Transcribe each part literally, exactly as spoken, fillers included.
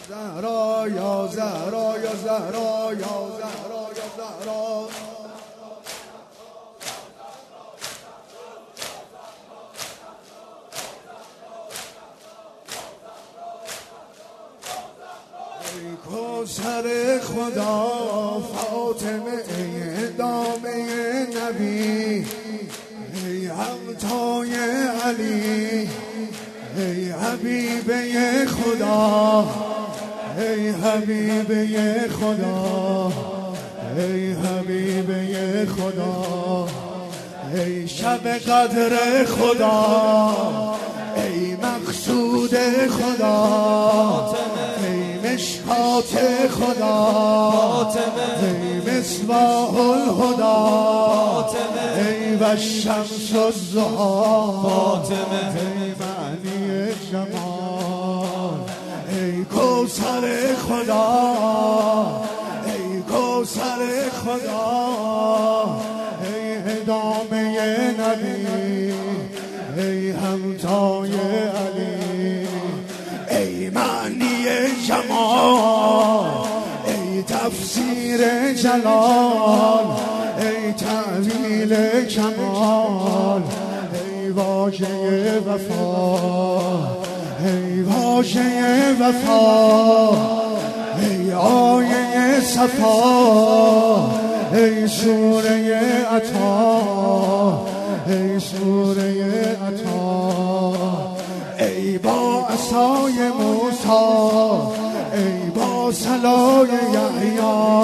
زهرا یا زهرا یا زهرا یا زهرا یا زهرا ای کوثر خدا فاطمه ای دامه نبی ای همتای علی ای حبیبه خدا ای حبیبه خدا ای حبیبه خدا ای شب قدر خدا ای مقصود خدا ای مشکات خدا ای مصباح الهدى ای والشمس الضحی ای معنی جمال ای کوثر خدا ای کوثر خدا ای ادامه نبی ای همتای علی ای معنی جمال ای تفسیر جلال ای تعویل کمال ای واژه وفا ای واژه وفا ای آیه صفا ای سوره عطا ای سوره عطا ای با عصای موسی ای با صلای یحیی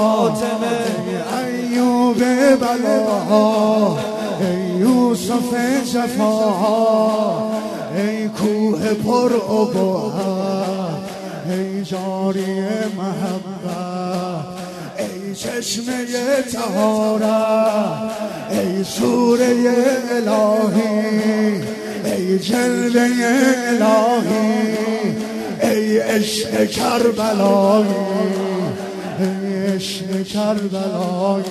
ای ایوب بلا ای یوسف جفا ای کوه پر ابهت ای جاری محبت ای چشمه طهارت ای سوره الهی ای جلوه الهی ای عشق کربلایی ای عشق کربلایی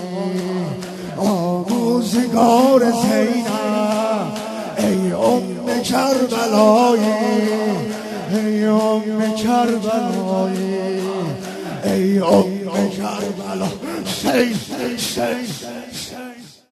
آموزگار زینب ای ام کربلایی ای ام کربلایی ای ام کربلا شی شی شی